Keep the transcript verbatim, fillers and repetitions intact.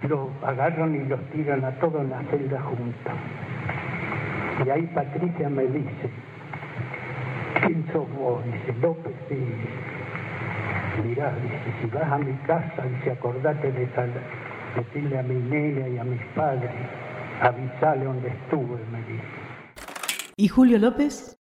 Lo agarran y los tiran a todos en la celda juntos. Y ahí Patricia me dice, ¿quién sos vos? Dice, López. Y mirá, dice, si vas a mi casa, dice, acordate de tal, decirle a mi nena y a mis padres, avisale donde estuve, me dice. ¿Y Julio López?